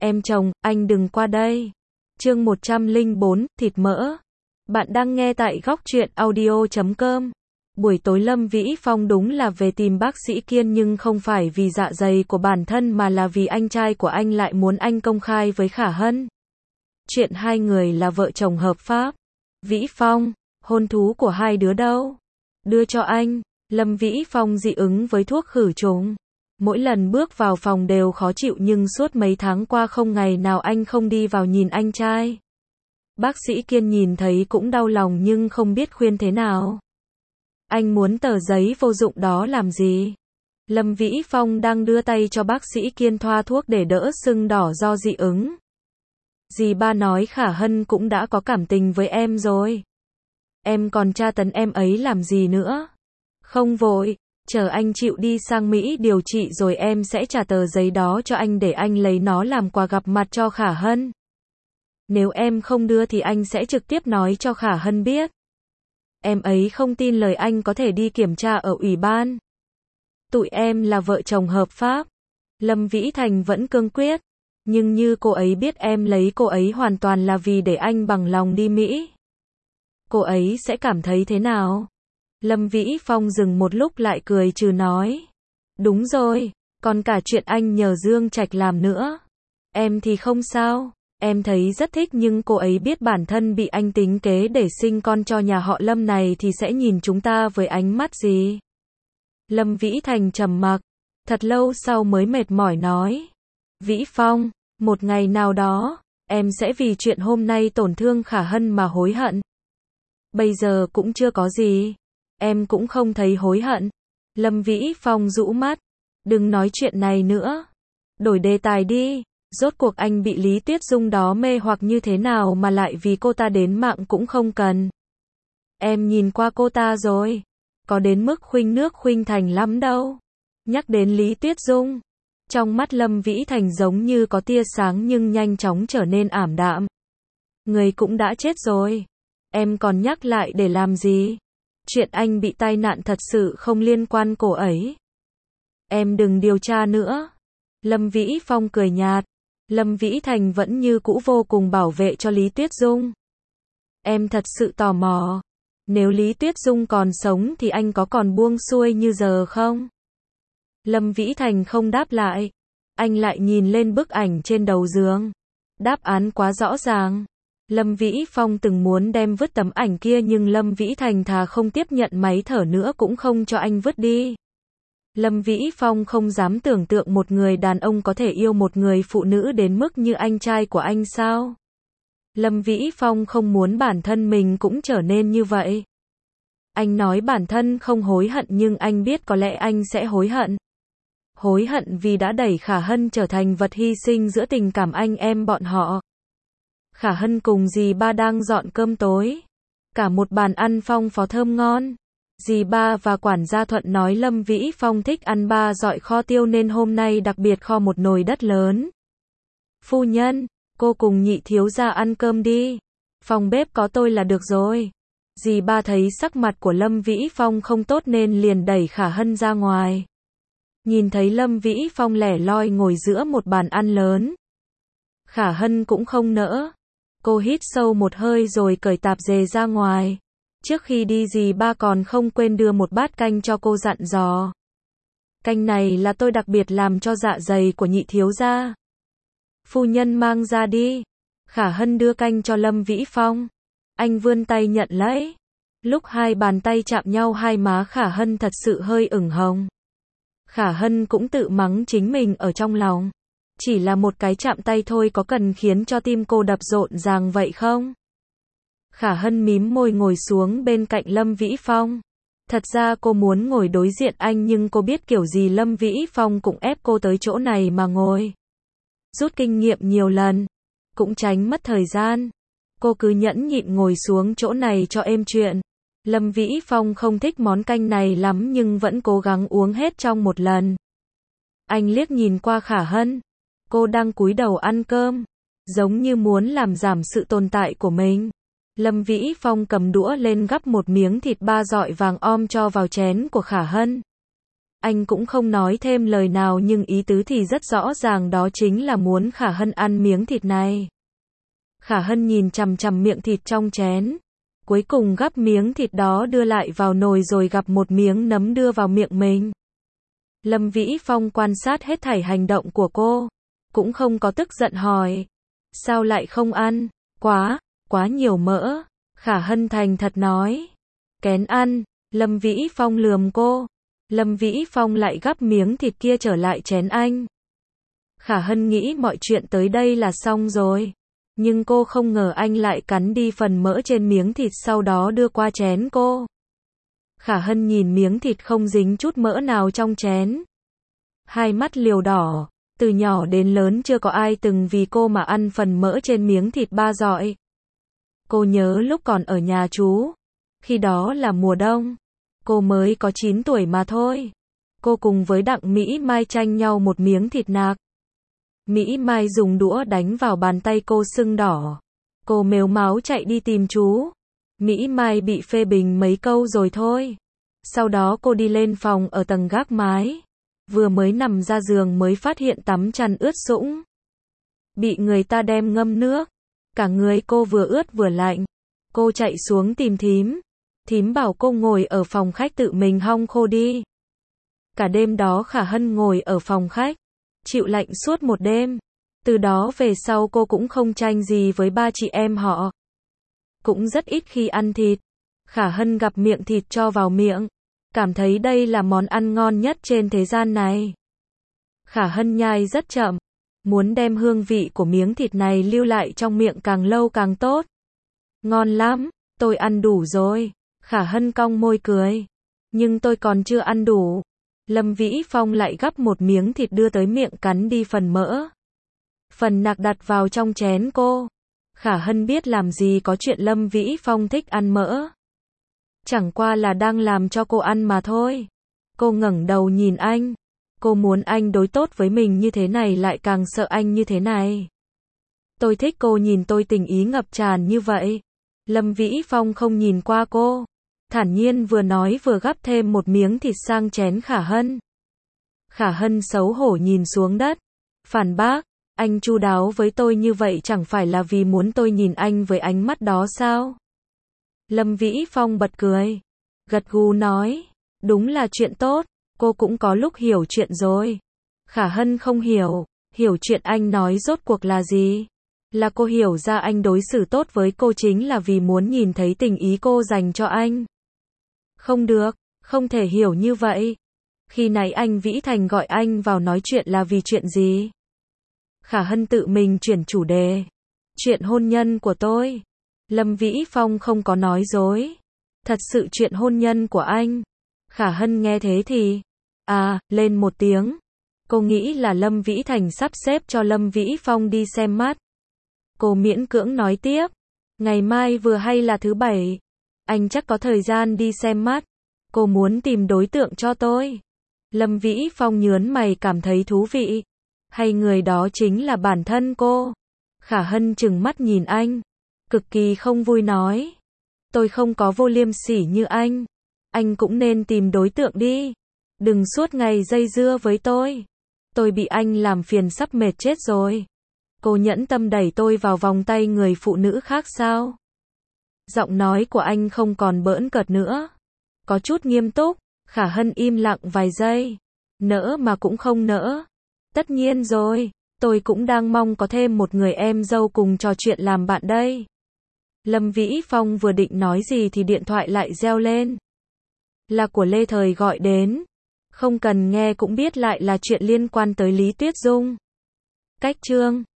Em chồng, anh đừng qua đây. Chương 104, thịt mỡ. Bạn đang nghe tại góc truyện audio.com. Buổi tối Lâm Vĩ Phong đúng là về tìm bác sĩ Kiên nhưng không phải vì dạ dày của bản thân mà là vì anh trai của anh lại muốn anh công khai với Khả Hân. Chuyện hai người là vợ chồng hợp pháp. Vĩ Phong, hôn thú của hai đứa đâu? Đưa cho anh. Lâm Vĩ Phong dị ứng với thuốc khử trùng. Mỗi lần bước vào phòng đều khó chịu nhưng suốt mấy tháng qua không ngày nào anh không đi vào nhìn anh trai. Bác sĩ Kiên nhìn thấy cũng đau lòng nhưng không biết khuyên thế nào. Anh muốn tờ giấy vô dụng đó làm gì? Lâm Vĩ Phong đang đưa tay cho bác sĩ Kiên thoa thuốc để đỡ sưng đỏ do dị ứng. Dì ba nói Khả Hân cũng đã có cảm tình với em rồi. Em còn tra tấn em ấy làm gì nữa? Không vội, chờ anh chịu đi sang Mỹ điều trị rồi em sẽ trả tờ giấy đó cho anh để anh lấy nó làm quà gặp mặt cho Khả Hân. Nếu em không đưa thì anh sẽ trực tiếp nói cho Khả Hân biết. Em ấy không tin lời anh có thể đi kiểm tra ở ủy ban. Tụi em là vợ chồng hợp pháp. Lâm Vĩ Thành vẫn cương quyết. Nhưng như cô ấy biết em lấy cô ấy hoàn toàn là vì để anh bằng lòng đi Mỹ. Cô ấy sẽ cảm thấy thế nào? Lâm Vĩ Phong dừng một lúc lại cười trừ nói. Đúng rồi, còn cả chuyện anh nhờ Dương Trạch làm nữa. Em thì không sao, em thấy rất thích nhưng cô ấy biết bản thân bị anh tính kế để sinh con cho nhà họ Lâm này thì sẽ nhìn chúng ta với ánh mắt gì? Lâm Vĩ Thành trầm mặc, thật lâu sau mới mệt mỏi nói. Vĩ Phong, một ngày nào đó, em sẽ vì chuyện hôm nay tổn thương Khả Hân mà hối hận. Bây giờ cũng chưa có gì. Em cũng không thấy hối hận. Lâm Vĩ Phong rũ mắt. Đừng nói chuyện này nữa. Đổi đề tài đi. Rốt cuộc anh bị Lý Tuyết Dung đó mê hoặc như thế nào mà lại vì cô ta đến mạng cũng không cần. Em nhìn qua cô ta rồi. Có đến mức khuynh nước khuynh thành lắm đâu. Nhắc đến Lý Tuyết Dung. Trong mắt Lâm Vĩ Thành giống như có tia sáng nhưng nhanh chóng trở nên ảm đạm. Người cũng đã chết rồi. Em còn nhắc lại để làm gì? Chuyện anh bị tai nạn thật sự không liên quan cô ấy. Em đừng điều tra nữa. Lâm Vĩ Phong cười nhạt. Lâm Vĩ Thành vẫn như cũ vô cùng bảo vệ cho Lý Tuyết Dung. Em thật sự tò mò. Nếu Lý Tuyết Dung còn sống thì anh có còn buông xuôi như giờ không? Lâm Vĩ Thành không đáp lại. Anh lại nhìn lên bức ảnh trên đầu giường. Đáp án quá rõ ràng. Lâm Vĩ Phong từng muốn đem vứt tấm ảnh kia nhưng Lâm Vĩ Thành thà không tiếp nhận máy thở nữa cũng không cho anh vứt đi. Lâm Vĩ Phong không dám tưởng tượng một người đàn ông có thể yêu một người phụ nữ đến mức như anh trai của anh sao? Lâm Vĩ Phong không muốn bản thân mình cũng trở nên như vậy. Anh nói bản thân không hối hận nhưng anh biết có lẽ anh sẽ hối hận. Hối hận vì đã đẩy Khả Hân trở thành vật hy sinh giữa tình cảm anh em bọn họ. Khả Hân cùng dì ba đang dọn cơm tối. Cả một bàn ăn phong phó thơm ngon. Dì ba và quản gia Thuận nói Lâm Vĩ Phong thích ăn ba dọi kho tiêu nên hôm nay đặc biệt kho một nồi đất lớn. Phu nhân, cô cùng nhị thiếu gia ăn cơm đi. Phòng bếp có tôi là được rồi. Dì ba thấy sắc mặt của Lâm Vĩ Phong không tốt nên liền đẩy Khả Hân ra ngoài. Nhìn thấy Lâm Vĩ Phong lẻ loi ngồi giữa một bàn ăn lớn. Khả Hân cũng không nỡ. Cô hít sâu một hơi rồi cởi tạp dề ra ngoài. Trước khi đi dì ba còn không quên đưa một bát canh cho cô dặn dò. Canh này là tôi đặc biệt làm cho dạ dày của nhị thiếu gia. Phu nhân mang ra đi. Khả Hân đưa canh cho Lâm Vĩ Phong. Anh vươn tay nhận lấy. Lúc hai bàn tay chạm nhau hai má Khả Hân thật sự hơi ửng hồng. Khả Hân cũng tự mắng chính mình ở trong lòng. Chỉ là một cái chạm tay thôi có cần khiến cho tim cô đập rộn ràng vậy không? Khả Hân mím môi ngồi xuống bên cạnh Lâm Vĩ Phong. Thật ra cô muốn ngồi đối diện anh nhưng cô biết kiểu gì Lâm Vĩ Phong cũng ép cô tới chỗ này mà ngồi. Rút kinh nghiệm nhiều lần, cũng tránh mất thời gian. Cô cứ nhẫn nhịn ngồi xuống chỗ này cho êm chuyện. Lâm Vĩ Phong không thích món canh này lắm nhưng vẫn cố gắng uống hết trong một lần. Anh liếc nhìn qua Khả Hân. Cô đang cúi đầu ăn cơm, giống như muốn làm giảm sự tồn tại của mình. Lâm Vĩ Phong cầm đũa lên gắp một miếng thịt ba dọi vàng om cho vào chén của Khả Hân. Anh cũng không nói thêm lời nào nhưng ý tứ thì rất rõ ràng, đó chính là muốn Khả Hân ăn miếng thịt này. Khả Hân nhìn chằm chằm miệng thịt trong chén, cuối cùng gắp miếng thịt đó đưa lại vào nồi rồi gắp một miếng nấm đưa vào miệng mình. Lâm Vĩ Phong quan sát hết thảy hành động của cô, cũng không có tức giận hỏi, sao lại không ăn, quá nhiều mỡ. Khả Hân thành thật nói, kén ăn. Lâm Vĩ Phong lườm cô, Lâm Vĩ Phong lại gắp miếng thịt kia trở lại chén anh. Khả Hân nghĩ mọi chuyện tới đây là xong rồi, nhưng cô không ngờ anh lại cắn đi phần mỡ trên miếng thịt sau đó đưa qua chén cô. Khả Hân nhìn miếng thịt không dính chút mỡ nào trong chén, hai mắt liều đỏ, từ nhỏ đến lớn chưa có ai từng vì cô mà ăn phần mỡ trên miếng thịt ba dọi. Cô nhớ lúc còn ở nhà chú, khi đó là mùa đông, cô mới có 9 tuổi mà thôi. Cô cùng với Đặng Mỹ Mai tranh nhau một miếng thịt nạc. Mỹ Mai dùng đũa đánh vào bàn tay cô sưng đỏ. Cô mếu máo chạy đi tìm chú. Mỹ Mai bị phê bình mấy câu rồi thôi. Sau đó cô đi lên phòng ở tầng gác mái. Vừa mới nằm ra giường mới phát hiện tắm chăn ướt sũng. Bị người ta đem ngâm nước. Cả người cô vừa ướt vừa lạnh. Cô chạy xuống tìm thím. Thím bảo cô ngồi ở phòng khách tự mình hong khô đi. Cả đêm đó Khả Hân ngồi ở phòng khách, chịu lạnh suốt một đêm. Từ đó về sau cô cũng không tranh gì với ba chị em họ. Cũng rất ít khi ăn thịt. Khả Hân gặp miệng thịt cho vào miệng, cảm thấy đây là món ăn ngon nhất trên thế gian này. Khả Hân nhai rất chậm, muốn đem hương vị của miếng thịt này lưu lại trong miệng càng lâu càng tốt. Ngon lắm, tôi ăn đủ rồi. Khả Hân cong môi cười. Nhưng tôi còn chưa ăn đủ. Lâm Vĩ Phong lại gắp một miếng thịt đưa tới miệng cắn đi phần mỡ. Phần nạc đặt vào trong chén cô. Khả Hân biết làm gì có chuyện Lâm Vĩ Phong thích ăn mỡ. Chẳng qua là đang làm cho cô ăn mà thôi. Cô ngẩng đầu nhìn anh. Cô muốn anh đối tốt với mình như thế này, lại càng sợ anh như thế này. Tôi thích cô nhìn tôi tình ý ngập tràn như vậy. Lâm Vĩ Phong không nhìn qua cô, thản nhiên vừa nói vừa gắp thêm một miếng thịt sang chén Khả Hân. Khả Hân xấu hổ nhìn xuống đất, phản bác, anh chu đáo với tôi như vậy chẳng phải là vì muốn tôi nhìn anh với ánh mắt đó sao? Lâm Vĩ Phong bật cười, gật gù nói, đúng là chuyện tốt, cô cũng có lúc hiểu chuyện rồi. Khả Hân không hiểu chuyện anh nói rốt cuộc là gì? Là cô hiểu ra anh đối xử tốt với cô chính là vì muốn nhìn thấy tình ý cô dành cho anh. Không được, không thể hiểu như vậy. Khi nãy anh Vĩ Thành gọi anh vào nói chuyện là vì chuyện gì? Khả Hân tự mình chuyển chủ đề. Chuyện hôn nhân của tôi. Lâm Vĩ Phong không có nói dối. Thật sự chuyện hôn nhân của anh. Khả Hân nghe thế thì, lên một tiếng. Cô nghĩ là Lâm Vĩ Thành sắp xếp cho Lâm Vĩ Phong đi xem mắt. Cô miễn cưỡng nói tiếp, ngày mai vừa hay là thứ Bảy, anh chắc có thời gian đi xem mắt. Cô muốn tìm đối tượng cho tôi. Lâm Vĩ Phong nhớn mày cảm thấy thú vị. Hay người đó chính là bản thân cô? Khả Hân trừng mắt nhìn anh, cực kỳ không vui nói, tôi không có vô liêm sỉ như anh cũng nên tìm đối tượng đi. Đừng suốt ngày dây dưa với tôi bị anh làm phiền sắp mệt chết rồi. Cô nhẫn tâm đẩy tôi vào vòng tay người phụ nữ khác sao? Giọng nói của anh không còn bỡn cợt nữa, có chút nghiêm túc. Khả Hân im lặng vài giây, nỡ mà cũng không nỡ. Tất nhiên rồi, tôi cũng đang mong có thêm một người em dâu cùng trò chuyện làm bạn đây. Lâm Vĩ Phong vừa định nói gì thì điện thoại lại reo lên. Là của Lê Thời gọi đến. Không cần nghe cũng biết lại là chuyện liên quan tới Lý Tuyết Dung. Cách chương